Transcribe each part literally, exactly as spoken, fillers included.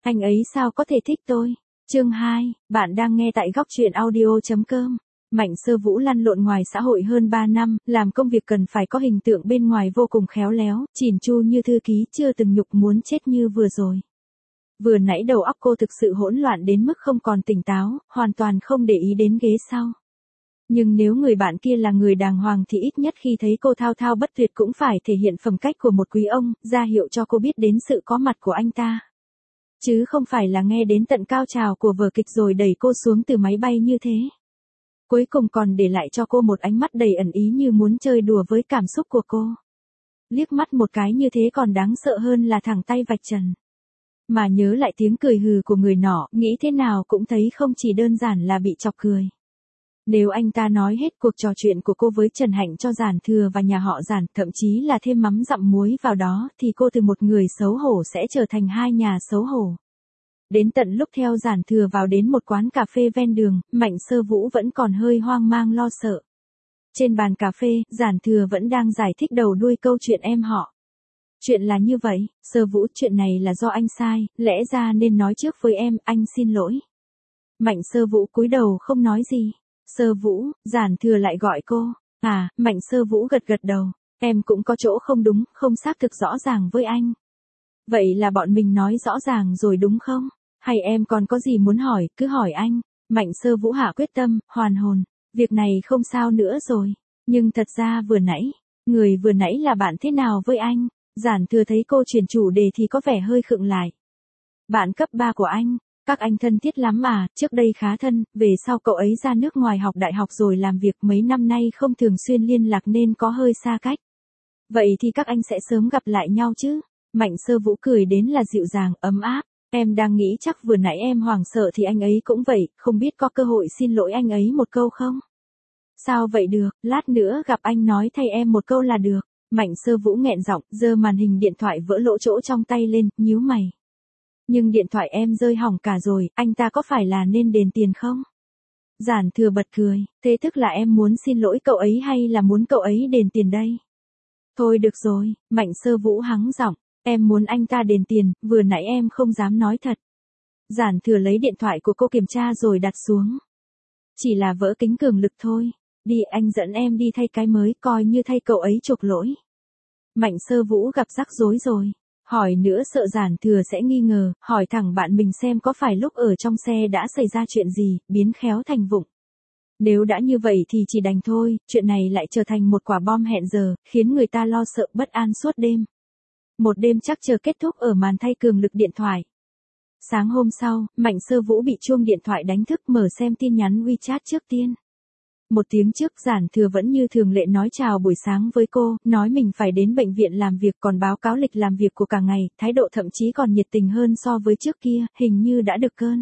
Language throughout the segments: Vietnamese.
Anh ấy sao có thể thích tôi? Chương hai, bạn đang nghe tại góc truyện audio chấm com. Mạnh Sơ Vũ lăn lộn ngoài xã hội hơn ba năm, làm công việc cần phải có hình tượng bên ngoài vô cùng khéo léo, chỉn chu như thư ký, chưa từng nhục muốn chết như vừa rồi. Vừa nãy đầu óc cô thực sự hỗn loạn đến mức không còn tỉnh táo, hoàn toàn không để ý đến ghế sau. Nhưng nếu người bạn kia là người đàng hoàng thì ít nhất khi thấy cô thao thao bất tuyệt cũng phải thể hiện phẩm cách của một quý ông, ra hiệu cho cô biết đến sự có mặt của anh ta. Chứ không phải là nghe đến tận cao trào của vở kịch rồi đẩy cô xuống từ máy bay như thế. Cuối cùng còn để lại cho cô một ánh mắt đầy ẩn ý như muốn chơi đùa với cảm xúc của cô. Liếc mắt một cái như thế còn đáng sợ hơn là thẳng tay vạch trần. Mà nhớ lại tiếng cười hừ của người nọ, nghĩ thế nào cũng thấy không chỉ đơn giản là bị chọc cười. Nếu anh ta nói hết cuộc trò chuyện của cô với Trần Hạnh cho Giản Thừa và nhà họ Giản, thậm chí là thêm mắm dặm muối vào đó, thì cô từ một người xấu hổ sẽ trở thành hai nhà xấu hổ. Đến tận lúc theo Giản Thừa vào đến một quán cà phê ven đường, Mạnh Sơ Vũ vẫn còn hơi hoang mang lo sợ. Trên bàn cà phê, Giản Thừa vẫn đang giải thích đầu đuôi câu chuyện em họ. Chuyện là như vậy, Sơ Vũ, chuyện này là do anh sai, lẽ ra nên nói trước với em, anh xin lỗi. Mạnh Sơ Vũ cúi đầu không nói gì. Sơ Vũ, Giản Thừa lại gọi cô. À, Mạnh Sơ Vũ gật gật đầu. Em cũng có chỗ không đúng, không xác thực rõ ràng với anh. Vậy là bọn mình nói rõ ràng rồi đúng không? Hay em còn có gì muốn hỏi, cứ hỏi anh. Mạnh Sơ Vũ hạ quyết tâm, hoàn hồn. Việc này không sao nữa rồi. Nhưng thật ra vừa nãy, người vừa nãy là bạn thế nào với anh? Giản Thừa thấy cô chuyển chủ đề thì có vẻ hơi khựng lại. Bạn cấp ba của anh. Các anh thân thiết lắm mà, trước đây khá thân, về sau cậu ấy ra nước ngoài học đại học rồi làm việc mấy năm nay không thường xuyên liên lạc nên có hơi xa cách. Vậy thì các anh sẽ sớm gặp lại nhau chứ? Mạnh Sơ Vũ cười đến là dịu dàng, ấm áp. Em đang nghĩ chắc vừa nãy em hoảng sợ thì anh ấy cũng vậy, không biết có cơ hội xin lỗi anh ấy một câu không? Sao vậy được, lát nữa gặp anh nói thay em một câu là được. Mạnh Sơ Vũ nghẹn giọng, giơ màn hình điện thoại vỡ lỗ chỗ trong tay lên, nhíu mày. Nhưng điện thoại em rơi hỏng cả rồi, anh ta có phải là nên đền tiền không? Giản Thừa bật cười, thế tức là em muốn xin lỗi cậu ấy hay là muốn cậu ấy đền tiền đây? Thôi được rồi, Mạnh Sơ Vũ hắng giọng, em muốn anh ta đền tiền, vừa nãy em không dám nói thật. Giản Thừa lấy điện thoại của cô kiểm tra rồi đặt xuống. Chỉ là vỡ kính cường lực thôi, đi anh dẫn em đi thay cái mới, coi như thay cậu ấy chuộc lỗi. Mạnh Sơ Vũ gặp rắc rối rồi. Hỏi nữa sợ Giản Thừa sẽ nghi ngờ, hỏi thẳng bạn mình xem có phải lúc ở trong xe đã xảy ra chuyện gì, biến khéo thành vụng. Nếu đã như vậy thì chỉ đành thôi, chuyện này lại trở thành một quả bom hẹn giờ, khiến người ta lo sợ bất an suốt đêm. Một đêm chắc chờ kết thúc ở màn thay cường lực điện thoại. Sáng hôm sau, Mạnh Sơ Vũ bị chuông điện thoại đánh thức, mở xem tin nhắn WeChat trước tiên. Một tiếng trước, Giản Thừa vẫn như thường lệ nói chào buổi sáng với cô, nói mình phải đến bệnh viện làm việc, còn báo cáo lịch làm việc của cả ngày, thái độ thậm chí còn nhiệt tình hơn so với trước kia, hình như đã được cơn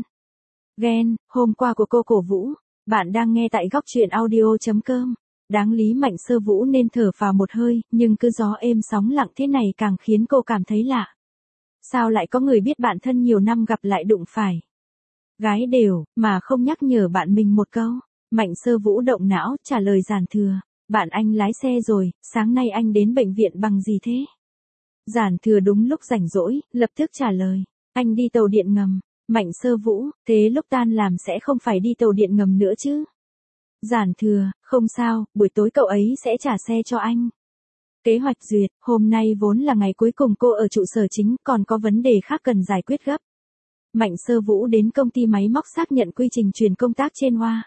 ghen hôm qua của cô cổ vũ. Bạn đang nghe tại góc truyện audio chấm com. Đáng lý Mạnh Sơ Vũ nên thở phào một hơi, nhưng cứ gió êm sóng lặng thế này càng khiến cô cảm thấy lạ. Sao lại có người biết bạn thân nhiều năm gặp lại đụng phải gái đều, mà không nhắc nhở bạn mình một câu? Mạnh Sơ Vũ động não, trả lời Giản Thừa. Bạn anh lái xe rồi, sáng nay anh đến bệnh viện bằng gì thế? Giản Thừa đúng lúc rảnh rỗi, lập tức trả lời. Anh đi tàu điện ngầm. Mạnh Sơ Vũ, thế lúc tan làm sẽ không phải đi tàu điện ngầm nữa chứ? Giản Thừa, không sao, buổi tối cậu ấy sẽ trả xe cho anh. Kế hoạch duyệt, hôm nay vốn là ngày cuối cùng cô ở trụ sở chính, còn có vấn đề khác cần giải quyết gấp. Mạnh Sơ Vũ đến công ty máy móc xác nhận quy trình truyền công tác trên Hoa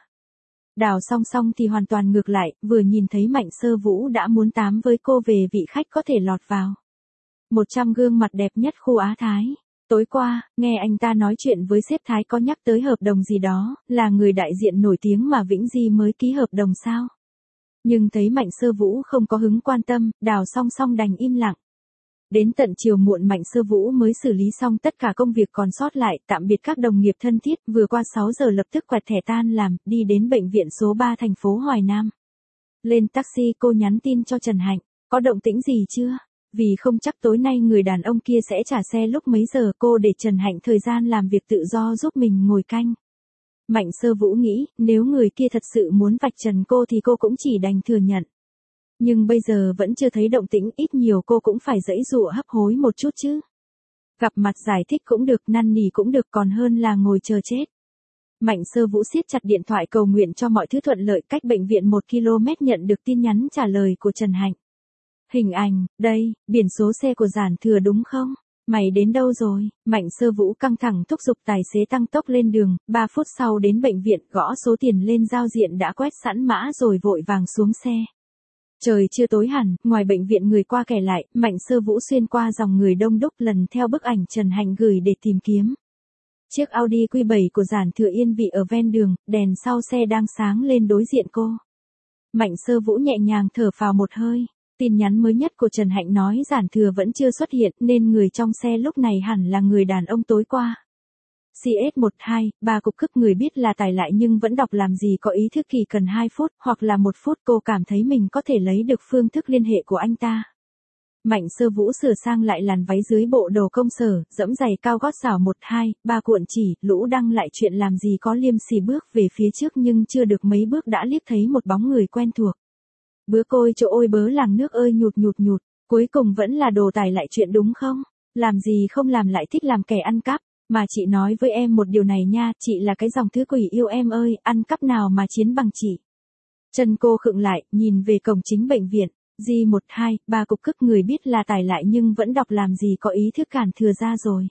Đào song song thì hoàn toàn ngược lại, vừa nhìn thấy Mạnh Sơ Vũ đã muốn tám với cô về vị khách có thể lọt vào một trăm gương mặt đẹp nhất khu Á Thái. Tối qua, nghe anh ta nói chuyện với sếp Thái có nhắc tới hợp đồng gì đó, là người đại diện nổi tiếng mà Vĩnh Di mới ký hợp đồng sao? Nhưng thấy Mạnh Sơ Vũ không có hứng quan tâm, Đào song song đành im lặng. Đến tận chiều muộn Mạnh Sơ Vũ mới xử lý xong tất cả công việc còn sót lại, tạm biệt các đồng nghiệp thân thiết, vừa qua sáu giờ lập tức quẹt thẻ tan làm, đi đến bệnh viện số ba thành phố Hoài Nam. Lên taxi cô nhắn tin cho Trần Hạnh, có động tĩnh gì chưa? Vì không chắc tối nay người đàn ông kia sẽ trả xe lúc mấy giờ, cô để Trần Hạnh thời gian làm việc tự do giúp mình ngồi canh. Mạnh Sơ Vũ nghĩ, nếu người kia thật sự muốn vạch trần cô thì cô cũng chỉ đành thừa nhận. Nhưng bây giờ vẫn chưa thấy động tĩnh, ít nhiều cô cũng phải giãy giụa hấp hối một chút chứ. Gặp mặt giải thích cũng được, năn nỉ cũng được, còn hơn là ngồi chờ chết. Mạnh Sơ Vũ siết chặt điện thoại cầu nguyện cho mọi thứ thuận lợi. Cách bệnh viện một ki lô mét nhận được tin nhắn trả lời của Trần Hạnh. Hình ảnh, đây, biển số xe của Giản Thừa đúng không? Mày đến đâu rồi? Mạnh Sơ Vũ căng thẳng thúc giục tài xế tăng tốc lên đường, ba phút sau đến bệnh viện, gõ số tiền lên giao diện đã quét sẵn mã rồi vội vàng xuống xe. Trời chưa tối hẳn, ngoài bệnh viện người qua kẻ lại, Mạnh Sơ Vũ xuyên qua dòng người đông đúc lần theo bức ảnh Trần Hạnh gửi để tìm kiếm. Chiếc Audi Q bảy của Giản Thừa yên vị ở ven đường, đèn sau xe đang sáng lên đối diện cô. Mạnh Sơ Vũ nhẹ nhàng thở phào một hơi. Tin nhắn mới nhất của Trần Hạnh nói Giản Thừa vẫn chưa xuất hiện nên người trong xe lúc này hẳn là người đàn ông tối qua. xê ét một hai, ba cục cức người biết là tài lại nhưng vẫn đọc làm gì có ý thức kỳ cần hai phút hoặc là một phút. Cô cảm thấy mình có thể lấy được phương thức liên hệ của anh ta. Mạnh Sơ Vũ sửa sang lại làn váy dưới bộ đồ công sở, dẫm giày cao gót xảo một hai, ba cuộn chỉ, lũ đăng lại chuyện làm gì có liêm sỉ bước về phía trước nhưng chưa được mấy bước đã liếc thấy một bóng người quen thuộc. Bữa côi chỗ ôi bớ làng nước ơi nhụt nhụt nhụt, cuối cùng vẫn là đồ tài lại chuyện đúng không? Làm gì không làm lại thích làm kẻ ăn cắp, mà chị nói với em một điều này nha, chị là cái dòng thứ quỷ yêu em ơi, ăn cắp nào mà chiến bằng chị. Chân cô khựng lại, nhìn về cổng chính bệnh viện, G một hai, ba cục cức người biết là tài lại nhưng vẫn đọc làm gì có ý thức Cản Thừa ra rồi.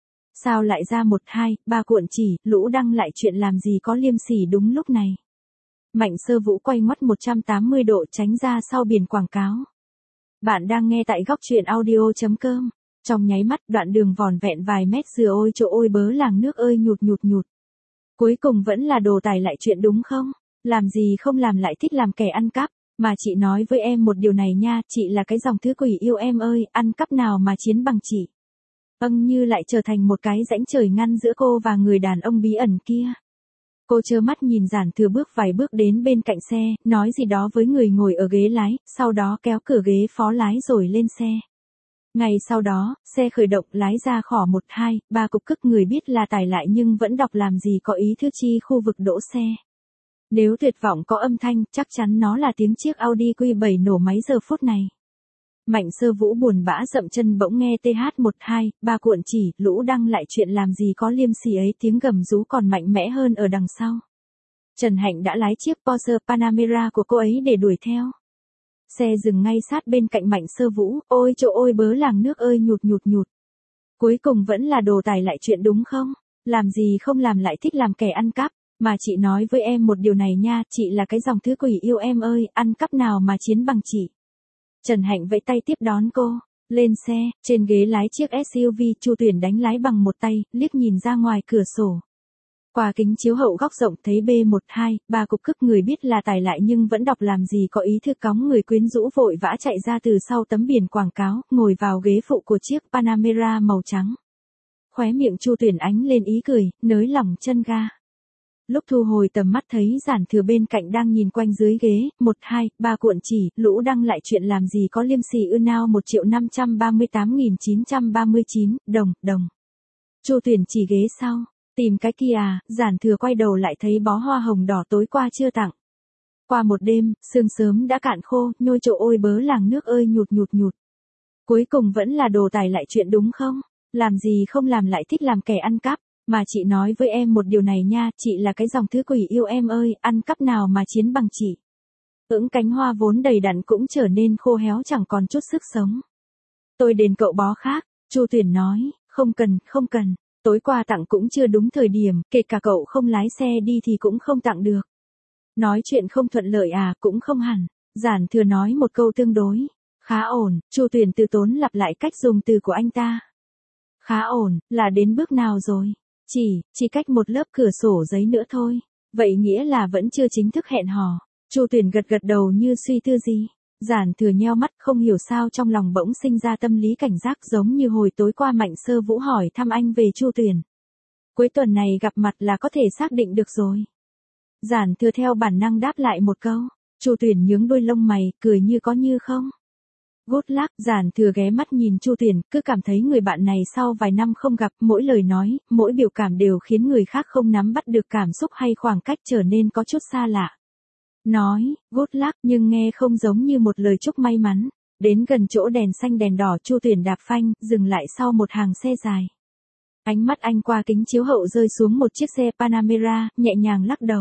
Sao lại ra một hai, ba cuộn chỉ, lũ đăng lại chuyện làm gì có liêm sỉ đúng lúc này. Mạnh Sơ Vũ quay ngoắt một trăm tám mươi độ tránh ra sau biển quảng cáo. Bạn đang nghe tại góc truyện audio.com. Trong nháy mắt đoạn đường vòn vẹn vài mét dừa ôi chỗ ôi bớ làng nước ơi nhụt nhụt nhụt. Cuối cùng vẫn là đồ tài lại chuyện đúng không? Làm gì không làm lại thích làm kẻ ăn cắp. Mà chị nói với em một điều này nha, chị là cái dòng thứ quỷ yêu em ơi, ăn cắp nào mà chiến bằng chị. Âng như lại trở thành một cái rãnh trời ngăn giữa cô và người đàn ông bí ẩn kia. Cô trơ mắt nhìn Giản Thừa bước vài bước đến bên cạnh xe, nói gì đó với người ngồi ở ghế lái, sau đó kéo cửa ghế phó lái rồi lên xe. Ngày sau đó, xe khởi động lái ra khỏi một hai, ba cục cức người biết là tài lại nhưng vẫn đọc làm gì có ý thức chi khu vực đỗ xe. Nếu tuyệt vọng có âm thanh, chắc chắn nó là tiếng chiếc Audi Q bảy nổ máy giờ phút này. Mạnh Sơ Vũ buồn bã dậm chân bỗng nghe T H một hai, ba cuộn chỉ, lũ đăng lại chuyện làm gì có liêm sỉ ấy, tiếng gầm rú còn mạnh mẽ hơn ở đằng sau. Trần Hạnh đã lái chiếc Porsche Panamera của cô ấy để đuổi theo. Xe dừng ngay sát bên cạnh Mạnh Sơ Vũ, ôi chỗ ôi bớ làng nước ơi nhụt nhụt nhụt. Cuối cùng vẫn là đồ tài lại chuyện đúng không? Làm gì không làm lại thích làm kẻ ăn cắp. Mà chị nói với em một điều này nha, chị là cái dòng thứ quỷ yêu em ơi, ăn cắp nào mà chiến bằng chị. Trần Hạnh vẫy tay tiếp đón cô, lên xe, trên ghế lái chiếc ét u vê, Chu Tuyển đánh lái bằng một tay, liếc nhìn ra ngoài cửa sổ. Qua kính chiếu hậu góc rộng thấy B một hai, ba cục cức người biết là tài lại nhưng vẫn đọc làm gì có ý thức cóng người quyến rũ vội vã chạy ra từ sau tấm biển quảng cáo, ngồi vào ghế phụ của chiếc Panamera màu trắng. Khóe miệng Chu Tuyển ánh lên ý cười, nới lỏng chân ga. Lúc thu hồi tầm mắt thấy Giản Thừa bên cạnh đang nhìn quanh dưới ghế, một hai, ba cuộn chỉ, lũ đăng lại chuyện làm gì có liêm sỉ ư nào một triệu năm trăm ba mươi tám nghìn chín trăm ba mươi chín, đồng, đồng. Chu Tuyển chỉ ghế sau, tìm cái kia à, Giản Thừa quay đầu lại thấy bó hoa hồng đỏ tối qua chưa tặng. Qua một đêm, sương sớm đã cạn khô, nhôi chỗ ôi bớ làng nước ơi nhụt nhụt nhụt. Cuối cùng vẫn là đồ tài lại chuyện đúng không? Làm gì không làm lại thích làm kẻ ăn cắp. Mà chị nói với em một điều này nha, chị là cái dòng thứ quỷ yêu em ơi, ăn cắp nào mà chiến bằng chị. Ưỡng cánh hoa vốn đầy đặn cũng trở nên khô héo chẳng còn chút sức sống. Tôi đền cậu bó khác, Chu Tuyển nói, không cần, không cần, tối qua tặng cũng chưa đúng thời điểm, kể cả cậu không lái xe đi thì cũng không tặng được. Nói chuyện không thuận lợi à, cũng không hẳn, Giản Thừa nói một câu tương đối, khá ổn, Chu Tuyển từ tốn lặp lại cách dùng từ của anh ta. Khá ổn, là đến bước nào rồi? Chỉ, chỉ cách một lớp cửa sổ giấy nữa thôi. Vậy nghĩa là vẫn chưa chính thức hẹn hò. Chu Tuyển gật gật đầu như suy tư gì. Giản Thừa nheo mắt không hiểu sao trong lòng bỗng sinh ra tâm lý cảnh giác giống như hồi tối qua Mạnh Sơ Vũ hỏi thăm anh về Chu Tuyển. Cuối tuần này gặp mặt là có thể xác định được rồi. Giản Thừa theo bản năng đáp lại một câu. Chu Tuyển nhướng đôi lông mày, cười như có như không. Good luck, Giản Thừa ghé mắt nhìn Chu Tuyển, cứ cảm thấy người bạn này sau vài năm không gặp, mỗi lời nói, mỗi biểu cảm đều khiến người khác không nắm bắt được cảm xúc hay khoảng cách trở nên có chút xa lạ. Nói, good luck, nhưng nghe không giống như một lời chúc may mắn. Đến gần chỗ đèn xanh đèn đỏ Chu Tuyển đạp phanh, dừng lại sau một hàng xe dài. Ánh mắt anh qua kính chiếu hậu rơi xuống một chiếc xe Panamera, nhẹ nhàng lắc đầu.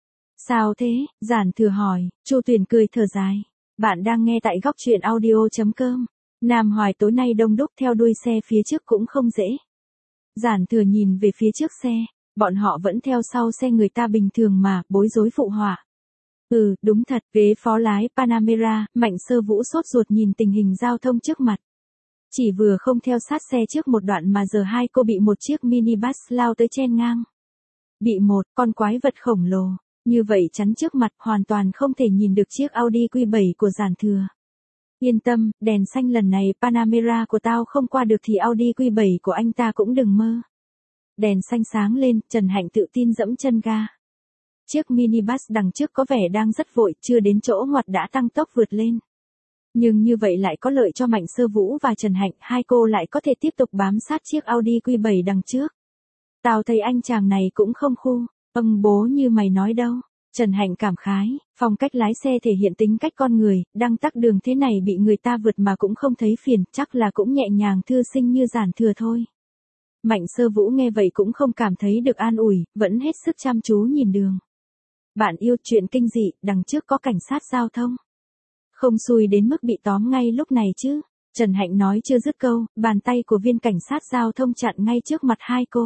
Sao thế? Giản Thừa hỏi. Chu Tuyển cười thở dài. Bạn đang nghe tại góc truyện audio chấm com. Nam Hoài tối nay đông đúc theo đuôi xe phía trước cũng không dễ. Giản Thừa nhìn về phía trước xe, bọn họ vẫn theo sau xe người ta bình thường mà, bối rối phụ họa. Ừ, đúng thật, ghế phó lái Panamera, Mạnh Sơ Vũ sốt ruột nhìn tình hình giao thông trước mặt. Chỉ vừa không theo sát xe trước một đoạn mà giờ hai cô bị một chiếc minibus lao tới chen ngang. Bị một con quái vật khổng lồ, như vậy chắn trước mặt hoàn toàn không thể nhìn được chiếc Audi Q bảy của Giản Thừa. Yên tâm, đèn xanh lần này Panamera của tao không qua được thì Audi Q bảy của anh ta cũng đừng mơ. Đèn xanh sáng lên, Trần Hạnh tự tin dẫm chân ga. Chiếc minibus đằng trước có vẻ đang rất vội, chưa đến chỗ ngoặt đã tăng tốc vượt lên. Nhưng như vậy lại có lợi cho Mạnh Sơ Vũ và Trần Hạnh, hai cô lại có thể tiếp tục bám sát chiếc Audi Q bảy đằng trước. Tao thấy anh chàng này cũng không khu, âm bố như mày nói đâu. Trần Hạnh cảm khái, phong cách lái xe thể hiện tính cách con người, đang tắc đường thế này bị người ta vượt mà cũng không thấy phiền, chắc là cũng nhẹ nhàng thư sinh như Giản Thừa thôi. Mạnh Sơ Vũ nghe vậy cũng không cảm thấy được an ủi, vẫn hết sức chăm chú nhìn đường. Bạn yêu chuyện kinh dị, đằng trước có cảnh sát giao thông. Không xui đến mức bị tóm ngay lúc này chứ. Trần Hạnh nói chưa dứt câu, bàn tay của viên cảnh sát giao thông chặn ngay trước mặt hai cô.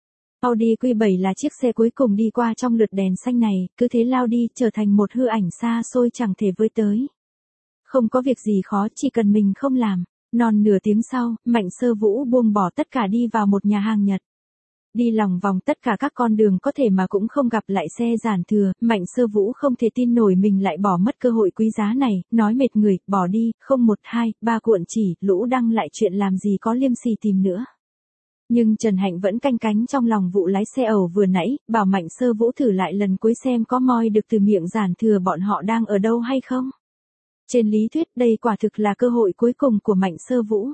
Audi Q bảy là chiếc xe cuối cùng đi qua trong lượt đèn xanh này, cứ thế lao đi, trở thành một hư ảnh xa xôi chẳng thể với tới. Không có việc gì khó, chỉ cần mình không làm. Non nửa tiếng sau, Mạnh Sơ Vũ buông bỏ tất cả đi vào một nhà hàng Nhật. Đi lòng vòng tất cả các con đường có thể mà cũng không gặp lại xe Giản Thừa, Mạnh Sơ Vũ không thể tin nổi mình lại bỏ mất cơ hội quý giá này, nói mệt người, bỏ đi, không một hai, ba cuộn chỉ, lũ đăng lại chuyện làm gì có liêm sỉ tìm nữa. Nhưng Trần Hạnh vẫn canh cánh trong lòng vụ lái xe ẩu vừa nãy, bảo Mạnh Sơ Vũ thử lại lần cuối xem có moi được từ miệng Giản Thừa bọn họ đang ở đâu hay không. Trên lý thuyết đây quả thực là cơ hội cuối cùng của Mạnh Sơ Vũ.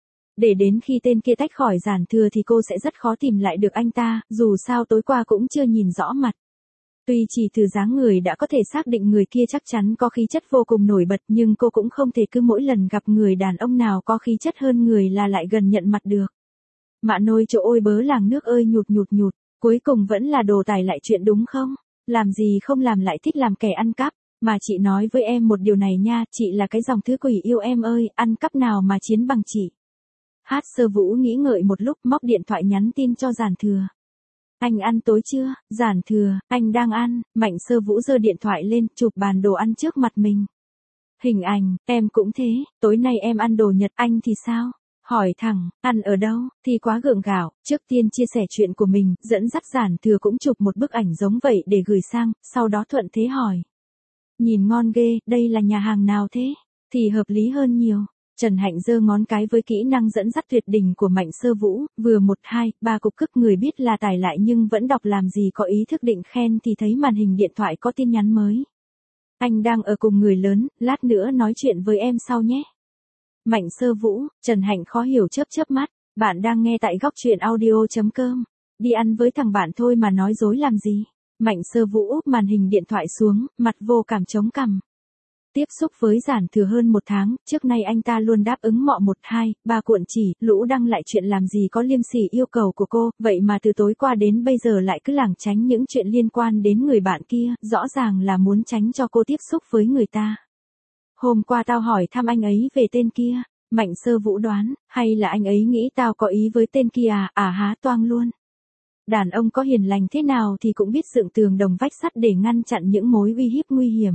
Để đến khi tên kia tách khỏi Giản Thừa thì cô sẽ rất khó tìm lại được anh ta, dù sao tối qua cũng chưa nhìn rõ mặt. Tuy chỉ từ dáng người đã có thể xác định người kia chắc chắn có khí chất vô cùng nổi bật nhưng cô cũng không thể cứ mỗi lần gặp người đàn ông nào có khí chất hơn người là lại gần nhận mặt được. Mạ nôi chỗ ôi bớ làng nước ơi nhụt nhụt nhụt, cuối cùng vẫn là đồ tài lại chuyện đúng không? Làm gì không làm lại thích làm kẻ ăn cắp, mà chị nói với em một điều này nha, chị là cái dòng thứ quỷ yêu em ơi, ăn cắp nào mà chiến bằng chị. Hát Sơ Vũ nghĩ ngợi một lúc móc điện thoại nhắn tin cho Giản Thừa. Anh ăn tối chưa? Giản Thừa, anh đang ăn. Mạnh Sơ Vũ giơ điện thoại lên, chụp bàn đồ ăn trước mặt mình. Hình ảnh, em cũng thế, tối nay em ăn đồ Nhật, anh thì sao? Hỏi thẳng, ăn ở đâu, thì quá gượng gạo, trước tiên chia sẻ chuyện của mình, dẫn dắt Giản Thừa cũng chụp một bức ảnh giống vậy để gửi sang, sau đó thuận thế hỏi. Nhìn ngon ghê, đây là nhà hàng nào thế? Thì hợp lý hơn nhiều. Trần Hạnh giơ ngón cái với kỹ năng dẫn dắt tuyệt đỉnh của Mạnh Sơ Vũ, vừa một hai, ba cục cức người biết là tải lại nhưng vẫn đọc làm gì có ý thức định khen thì thấy màn hình điện thoại có tin nhắn mới. Anh đang ở cùng người lớn, lát nữa nói chuyện với em sau nhé. Mạnh Sơ Vũ, Trần Hạnh khó hiểu chớp chớp mắt, bạn đang nghe tại góc truyện audio chấm com. Đi ăn với thằng bạn thôi mà nói dối làm gì. Mạnh Sơ Vũ úp màn hình điện thoại xuống, mặt vô cảm chống cằm. Tiếp xúc với Giản Thừa hơn một tháng, trước nay anh ta luôn đáp ứng mọi một hai, ba cuộn chỉ, lũ đăng lại chuyện làm gì có liêm sỉ yêu cầu của cô, vậy mà từ tối qua đến bây giờ lại cứ lảng tránh những chuyện liên quan đến người bạn kia, rõ ràng là muốn tránh cho cô tiếp xúc với người ta. Hôm qua tao hỏi thăm anh ấy về tên kia, Mạnh Sơ Vũ đoán, hay là anh ấy nghĩ tao có ý với tên kia à, à há toang luôn. Đàn ông có hiền lành thế nào thì cũng biết dựng tường đồng vách sắt để ngăn chặn những mối uy hiếp nguy hiểm.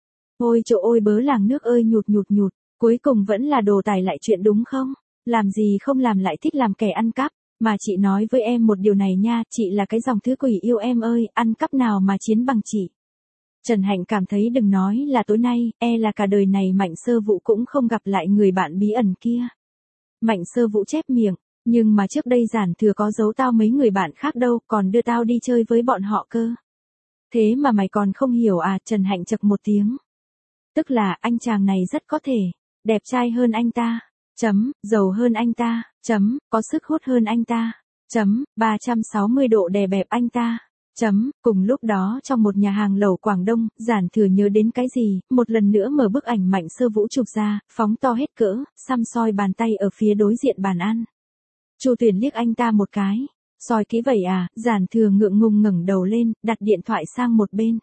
Ôi chỗ ôi bớ làng nước ơi nhụt nhụt nhụt, cuối cùng vẫn là đồ tài lại chuyện đúng không? Làm gì không làm lại thích làm kẻ ăn cắp, mà chị nói với em một điều này nha, chị là cái dòng thứ quỷ yêu em ơi, ăn cắp nào mà chiến bằng chị. Trần Hạnh cảm thấy đừng nói là tối nay, e là cả đời này Mạnh Sơ Vũ cũng không gặp lại người bạn bí ẩn kia. Mạnh Sơ Vũ chép miệng, nhưng mà trước đây Giản Thừa có giấu tao mấy người bạn khác đâu, còn đưa tao đi chơi với bọn họ cơ. Thế mà mày còn không hiểu à, Trần Hạnh chậc một tiếng. Tức là anh chàng này rất có thể, đẹp trai hơn anh ta, chấm, giàu hơn anh ta, chấm, có sức hút hơn anh ta, chấm, ba trăm sáu mươi độ đè bẹp anh ta, Chấm, cùng lúc đó trong một nhà hàng lẩu Quảng Đông, Giản Thừa nhớ đến cái gì, một lần nữa mở bức ảnh Mạnh Sơ Vũ chụp ra, phóng to hết cỡ, xăm soi bàn tay ở phía đối diện bàn ăn. Chu Tuyền liếc anh ta một cái, soi kỹ vậy à, Giản Thừa ngượng ngùng ngẩng đầu lên, đặt điện thoại sang một bên.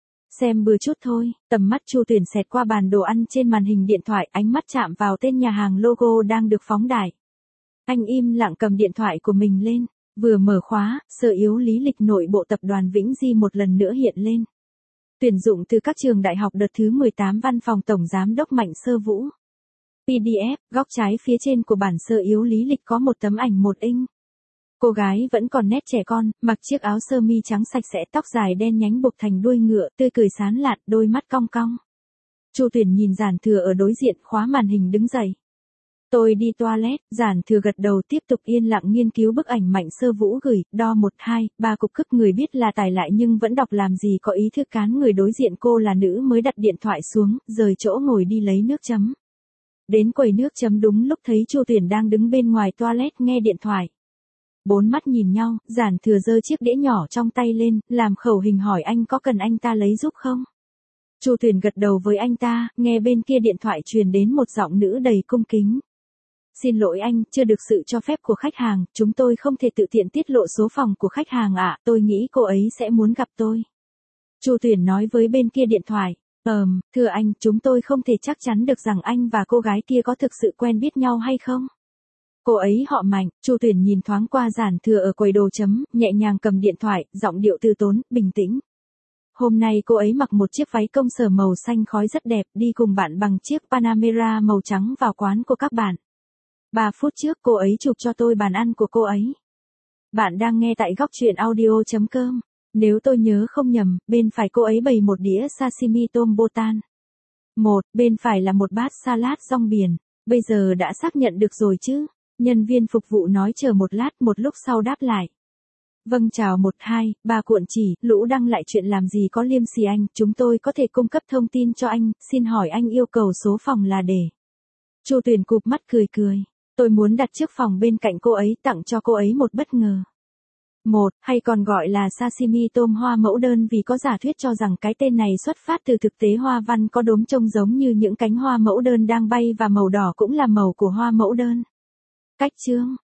Xem bừa chút thôi, tầm mắt Chu Tuyền xẹt qua bàn đồ ăn trên màn hình điện thoại, ánh mắt chạm vào tên nhà hàng logo đang được phóng đại. Anh im lặng cầm điện thoại của mình lên. Vừa mở khóa, sơ yếu lý lịch nội bộ tập đoàn Vĩnh Di một lần nữa hiện lên. Tuyển dụng từ các trường đại học đợt thứ mười tám văn phòng tổng giám đốc Mạnh Sơ Vũ. pê đê ép, góc trái phía trên của bản sơ yếu lý lịch có một tấm ảnh một inch. Cô gái vẫn còn nét trẻ con, mặc chiếc áo sơ mi trắng sạch sẽ, tóc dài đen nhánh buộc thành đuôi ngựa, tươi cười sán lạn, đôi mắt cong cong. Chu Tuyền nhìn Giản Thừa ở đối diện, khóa màn hình đứng dậy. Tôi đi toilet, Giản Thừa gật đầu tiếp tục yên lặng nghiên cứu bức ảnh Mạnh Sơ Vũ gửi, đo một hai, ba cục cức người biết là tài lại nhưng vẫn đọc làm gì có ý thức cán người đối diện cô là nữ mới đặt điện thoại xuống, rời chỗ ngồi đi lấy nước chấm. Đến quầy nước chấm đúng lúc thấy Chu Tuyền đang đứng bên ngoài toilet nghe điện thoại. Bốn mắt nhìn nhau, Giản Thừa giơ chiếc đĩa nhỏ trong tay lên, làm khẩu hình hỏi anh có cần anh ta lấy giúp không? Chu Tuyền gật đầu với anh ta, nghe bên kia điện thoại truyền đến một giọng nữ đầy cung kính. Xin lỗi anh, chưa được sự cho phép của khách hàng, chúng tôi không thể tự tiện tiết lộ số phòng của khách hàng ạ, tôi nghĩ cô ấy sẽ muốn gặp tôi. Chu Tuyền nói với bên kia điện thoại, ờm, thưa anh, chúng tôi không thể chắc chắn được rằng anh và cô gái kia có thực sự quen biết nhau hay không. Cô ấy họ Mạnh, Chu Tuyền nhìn thoáng qua Giản Thừa ở quầy đồ chấm, nhẹ nhàng cầm điện thoại, giọng điệu từ tốn, bình tĩnh. Hôm nay cô ấy mặc một chiếc váy công sở màu xanh khói rất đẹp, đi cùng bạn bằng chiếc Panamera màu trắng vào quán của các bạn. Ba phút trước cô ấy chụp cho tôi bàn ăn của cô ấy. Bạn đang nghe tại góc truyện audio chấm com. Nếu tôi nhớ không nhầm, bên phải cô ấy bày một đĩa sashimi tôm bô tan. Một, bên phải là một bát salad rong biển. Bây giờ đã xác nhận được rồi chứ? Nhân viên phục vụ nói chờ một lát, một lúc sau đáp lại. Vâng chào một hai, ba cuộn chỉ, Lũ đăng lại chuyện làm gì có liêm sỉ anh, chúng tôi có thể cung cấp thông tin cho anh, xin hỏi anh yêu cầu số phòng là để. Chu Tuyền cụp mắt cười cười. Tôi muốn đặt chiếc phòng bên cạnh cô ấy, tặng cho cô ấy một bất ngờ. Một, hay còn gọi là sashimi tôm hoa mẫu đơn vì có giả thuyết cho rằng cái tên này xuất phát từ thực tế hoa văn có đốm trông giống như những cánh hoa mẫu đơn đang bay và màu đỏ cũng là màu của hoa mẫu đơn. Cách chương,